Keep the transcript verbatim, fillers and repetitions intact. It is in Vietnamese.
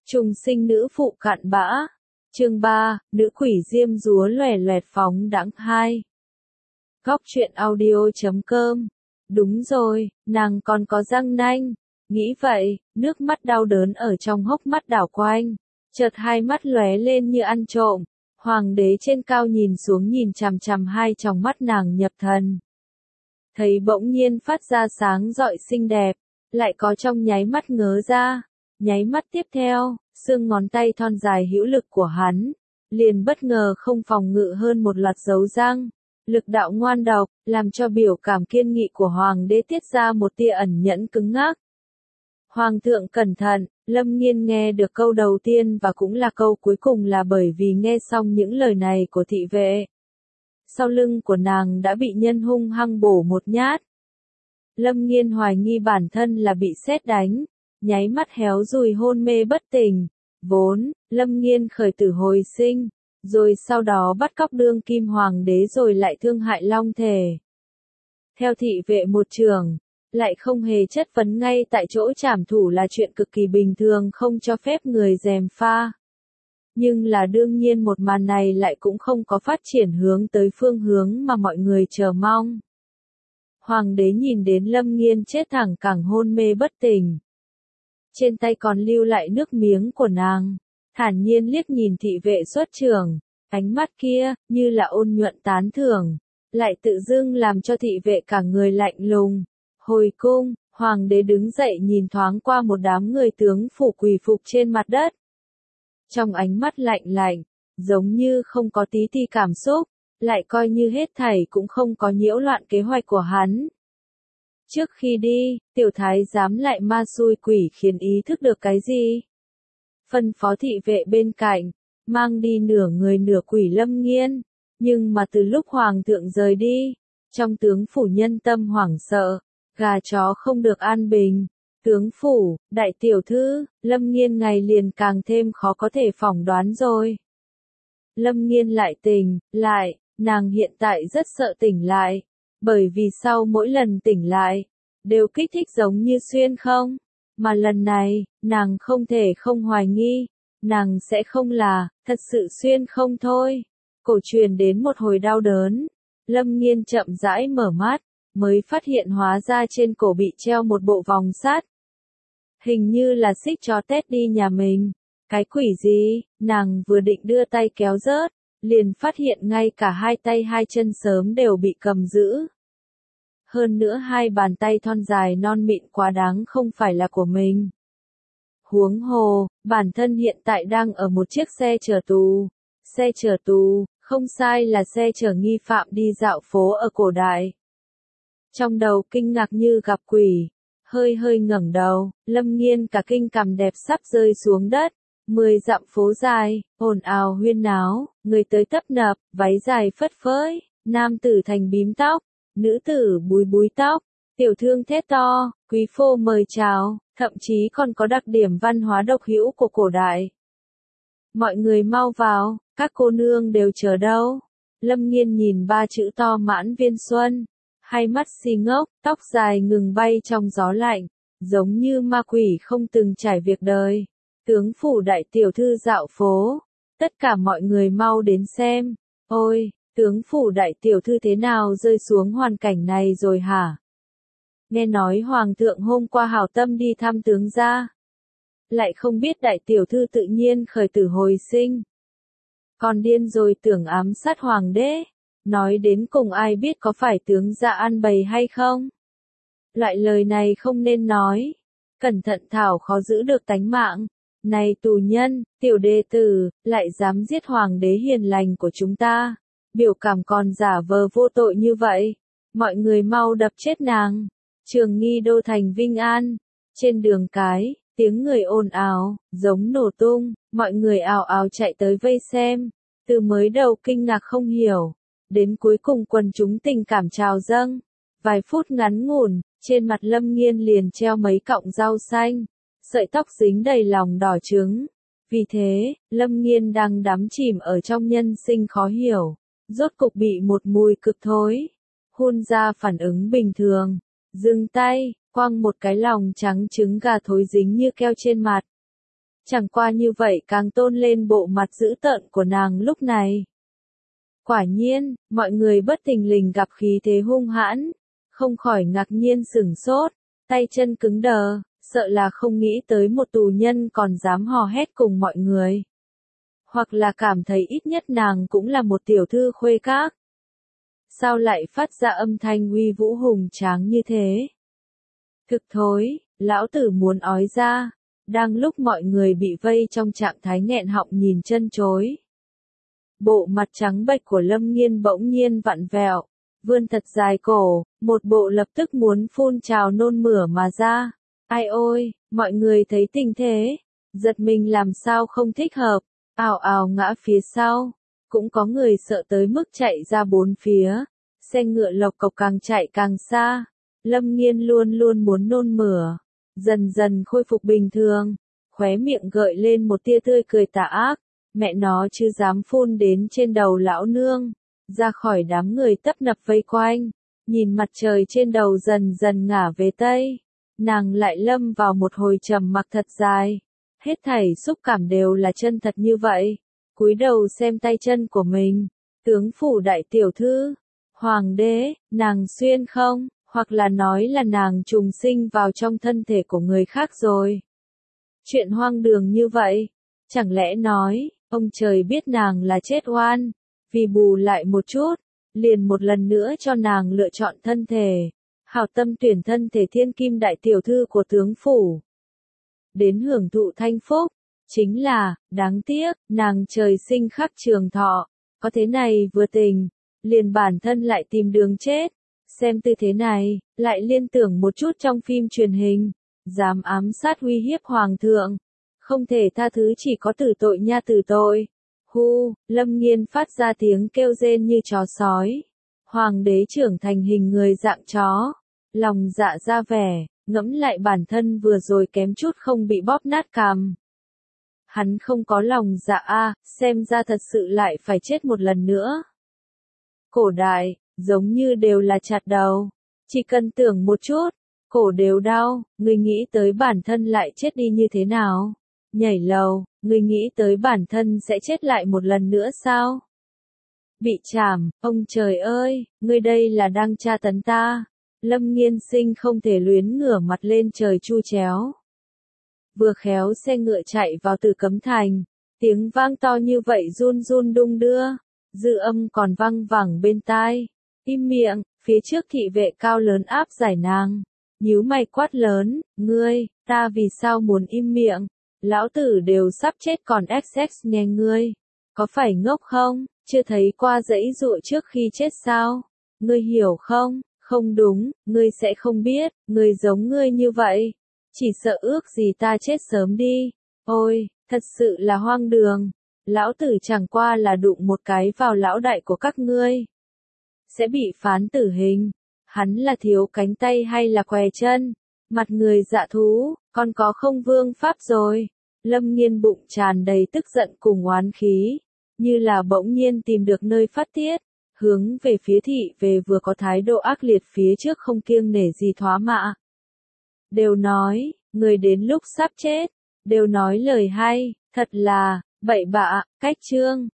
Trùng sinh nữ phụ cặn bã. Chương ba, nữ quỷ diêm dúa loè loẹt phóng đãng hai. Góc truyện audio chấm com. Đúng rồi, nàng còn có răng nanh. Nghĩ vậy, nước mắt đau đớn ở trong hốc mắt đảo quanh. Chợt hai mắt lóe lên như ăn trộm. Hoàng đế trên cao nhìn xuống nhìn chằm chằm hai tròng mắt nàng nhập thần. Thấy bỗng nhiên phát ra sáng rọi xinh đẹp, lại có trong nháy mắt ngớ ra. Nháy mắt tiếp theo, xương ngón tay thon dài hữu lực của hắn, liền bất ngờ không phòng ngự hơn một loạt dấu răng. Lực đạo ngoan độc, làm cho biểu cảm kiên nghị của hoàng đế tiết ra một tia ẩn nhẫn cứng ngắc. Hoàng thượng cẩn thận, Lâm Nghiên nghe được câu đầu tiên và cũng là câu cuối cùng là bởi vì nghe xong những lời này của thị vệ. Sau lưng của nàng đã bị nhân hung hăng bổ một nhát. Lâm Nghiên hoài nghi bản thân là bị sét đánh, nháy mắt héo rùi hôn mê bất tỉnh. Vốn, Lâm Nghiên khởi tử hồi sinh, rồi sau đó bắt cóc đương kim hoàng đế rồi lại thương hại long thể. Theo thị vệ một trường, lại không hề chất vấn ngay tại chỗ trảm thủ là chuyện cực kỳ bình thường không cho phép người gièm pha. Nhưng là đương nhiên một màn này lại cũng không có phát triển hướng tới phương hướng mà mọi người chờ mong. Hoàng đế nhìn đến Lâm Nghiên chết thẳng cẳng hôn mê bất tỉnh. Trên tay còn lưu lại nước miếng của nàng, thản nhiên liếc nhìn thị vệ xuất trường, ánh mắt kia, như là ôn nhuận tán thưởng, lại tự dưng làm cho thị vệ cả người lạnh lùng. Hồi cung, hoàng đế đứng dậy nhìn thoáng qua một đám người tướng phủ quỳ phục trên mặt đất. Trong ánh mắt lạnh lạnh, giống như không có tí ti cảm xúc, lại coi như hết thảy cũng không có nhiễu loạn kế hoạch của hắn. Trước khi đi, tiểu thái giám lại ma xui quỷ khiến ý thức được cái gì? Phân phó thị vệ bên cạnh, mang đi nửa người nửa quỷ Lâm Nghiên, nhưng mà từ lúc hoàng thượng rời đi, trong tướng phủ nhân tâm hoảng sợ, gà chó không được an bình. Tướng phủ, đại tiểu thư, Lâm Nghiên ngày liền càng thêm khó có thể phỏng đoán rồi. Lâm Nghiên lại tỉnh, lại, nàng hiện tại rất sợ tỉnh lại. Bởi vì sau mỗi lần tỉnh lại, đều kích thích giống như xuyên không, mà lần này, nàng không thể không hoài nghi, nàng sẽ không là, thật sự xuyên không thôi. Cổ truyền đến một hồi đau đớn, Lâm Nghiên chậm rãi mở mắt, mới phát hiện hóa ra trên cổ bị treo một bộ vòng sắt. Hình như là xích chó tét đi nhà mình, cái quỷ gì, nàng vừa định đưa tay kéo rớt, liền phát hiện ngay cả hai tay hai chân sớm đều bị cầm giữ. Hơn nữa hai bàn tay thon dài non mịn quá đáng không phải là của mình. Huống hồ, bản thân hiện tại đang ở một chiếc xe chở tù. Xe chở tù, không sai là xe chở nghi phạm đi dạo phố ở cổ đại. Trong đầu kinh ngạc như gặp quỷ, hơi hơi ngẩng đầu, Lâm Nghiên cả kinh cằm đẹp sắp rơi xuống đất. Mười dặm phố dài, ồn ào huyên náo, người tới tấp nập, váy dài phất phới, nam tử thành bím tóc, nữ tử búi búi tóc, tiểu thương thét to, quý phô mời chào, thậm chí còn có đặc điểm văn hóa độc hữu của cổ đại. Mọi người mau vào, các cô nương đều chờ đâu. Lâm Nghiên nhìn ba chữ to mãn viên xuân, hai mắt si ngốc, tóc dài ngừng bay trong gió lạnh, giống như ma quỷ không từng trải việc đời. Tướng phủ đại tiểu thư dạo phố, tất cả mọi người mau đến xem. Ôi, tướng phủ đại tiểu thư thế nào rơi xuống hoàn cảnh này rồi hả? Nghe nói hoàng thượng hôm qua hảo tâm đi thăm tướng gia, lại không biết đại tiểu thư tự nhiên khởi tử hồi sinh. Còn điên rồi tưởng ám sát hoàng đế, nói đến cùng ai biết có phải tướng gia ăn bầy hay không? Loại lời này không nên nói, cẩn thận thảo khó giữ được tánh mạng. Này tù nhân, tiểu đệ tử, lại dám giết hoàng đế hiền lành của chúng ta, biểu cảm còn giả vờ vô tội như vậy, mọi người mau đập chết nàng. Trường Nghi đô thành Vinh An, trên đường cái, tiếng người ồn ào, giống nổ tung, mọi người ào ào chạy tới vây xem, từ mới đầu kinh ngạc không hiểu, đến cuối cùng quần chúng tình cảm trào dâng. Vài phút ngắn ngủn, trên mặt Lâm Nghiên liền treo mấy cọng rau xanh. Sợi tóc dính đầy lòng đỏ trứng. Vì thế, Lâm Nghiên đang đắm chìm ở trong nhân sinh khó hiểu. Rốt cục bị một mùi cực thối. Hun ra phản ứng bình thường. Dừng tay, quăng một cái lòng trắng trứng gà thối dính như keo trên mặt. Chẳng qua như vậy càng tôn lên bộ mặt dữ tợn của nàng lúc này. Quả nhiên, mọi người bất thình lình gặp khí thế hung hãn, không khỏi ngạc nhiên sửng sốt, tay chân cứng đờ, sợ là không nghĩ tới một tù nhân còn dám hò hét cùng mọi người. Hoặc là cảm thấy ít nhất nàng cũng là một tiểu thư khuê các. Sao lại phát ra âm thanh uy vũ hùng tráng như thế? Thực thối, lão tử muốn ói ra, đang lúc mọi người bị vây trong trạng thái nghẹn họng nhìn chân chối. Bộ mặt trắng bệch của Lâm Nghiên bỗng nhiên vặn vẹo, vươn thật dài cổ, một bộ lập tức muốn phun trào nôn mửa mà ra. Ai ôi, mọi người thấy tình thế, giật mình làm sao không thích hợp, ào ào ngã phía sau, cũng có người sợ tới mức chạy ra bốn phía, xe ngựa lộc cộc càng chạy càng xa, Lâm Nghiên luôn luôn muốn nôn mửa, dần dần khôi phục bình thường, khóe miệng gợi lên một tia tươi cười tà ác, mẹ nó chứ dám phun đến trên đầu lão nương, ra khỏi đám người tấp nập vây quanh, nhìn mặt trời trên đầu dần dần ngả về tây. Nàng lại lâm vào một hồi trầm mặc thật dài, hết thảy xúc cảm đều là chân thật như vậy, cúi đầu xem tay chân của mình, tướng phủ đại tiểu thư, hoàng đế, nàng xuyên không, hoặc là nói là nàng trùng sinh vào trong thân thể của người khác rồi. Chuyện hoang đường như vậy, chẳng lẽ nói, ông trời biết nàng là chết oan, vì bù lại một chút, liền một lần nữa cho nàng lựa chọn thân thể. Hảo tâm tuyển thân thể thiên kim đại tiểu thư của tướng phủ. Đến hưởng thụ thanh phúc, chính là, đáng tiếc, nàng trời sinh khắc trường thọ, có thế này vừa tình, liền bản thân lại tìm đường chết, xem tư thế này, lại liên tưởng một chút trong phim truyền hình, dám ám sát uy hiếp hoàng thượng, không thể tha thứ chỉ có tử tội nha tử tội. Hu, Lâm Nghiên phát ra tiếng kêu rên như chó sói. Hoàng đế trưởng thành hình người dạng chó, lòng dạ ra vẻ, ngẫm lại bản thân vừa rồi kém chút không bị bóp nát cằm. Hắn không có lòng dạ a, xem ra thật sự lại phải chết một lần nữa. Cổ đại, giống như đều là chặt đầu, chỉ cần tưởng một chút, cổ đều đau, người nghĩ tới bản thân lại chết đi như thế nào? Nhảy lầu, người nghĩ tới bản thân sẽ chết lại một lần nữa sao? Bị trảm, ông trời ơi, ngươi đây là đang tra tấn ta. Lâm Nghiên Sinh không thể luyến ngửa mặt lên trời chu chéo. Vừa khéo xe ngựa chạy vào Tử Cấm Thành, tiếng vang to như vậy run run đung đưa, dư âm còn vang vẳng bên tai. Im miệng, phía trước thị vệ cao lớn áp giải nàng, nhíu mày quát lớn, ngươi, ta vì sao muốn im miệng, lão tử đều sắp chết còn ích ích nghe ngươi, có phải ngốc không? Chưa thấy qua dãy dụa trước khi chết sao? Ngươi hiểu không? Không đúng, ngươi sẽ không biết, ngươi giống ngươi như vậy. Chỉ sợ ước gì ta chết sớm đi. Ôi, thật sự là hoang đường. Lão tử chẳng qua là đụng một cái vào lão đại của các ngươi. Sẽ bị phán tử hình. Hắn là thiếu cánh tay hay là què chân? Mặt người dạ thú, còn có không vương pháp rồi. Lâm Nghiên bụng tràn đầy tức giận cùng oán khí. Như là bỗng nhiên tìm được nơi phát tiết, hướng về phía thị về vừa có thái độ ác liệt phía trước không kiêng nể gì thoá mạ. Đều nói, người đến lúc sắp chết, đều nói lời hay, thật là, bậy bạ, cách chương.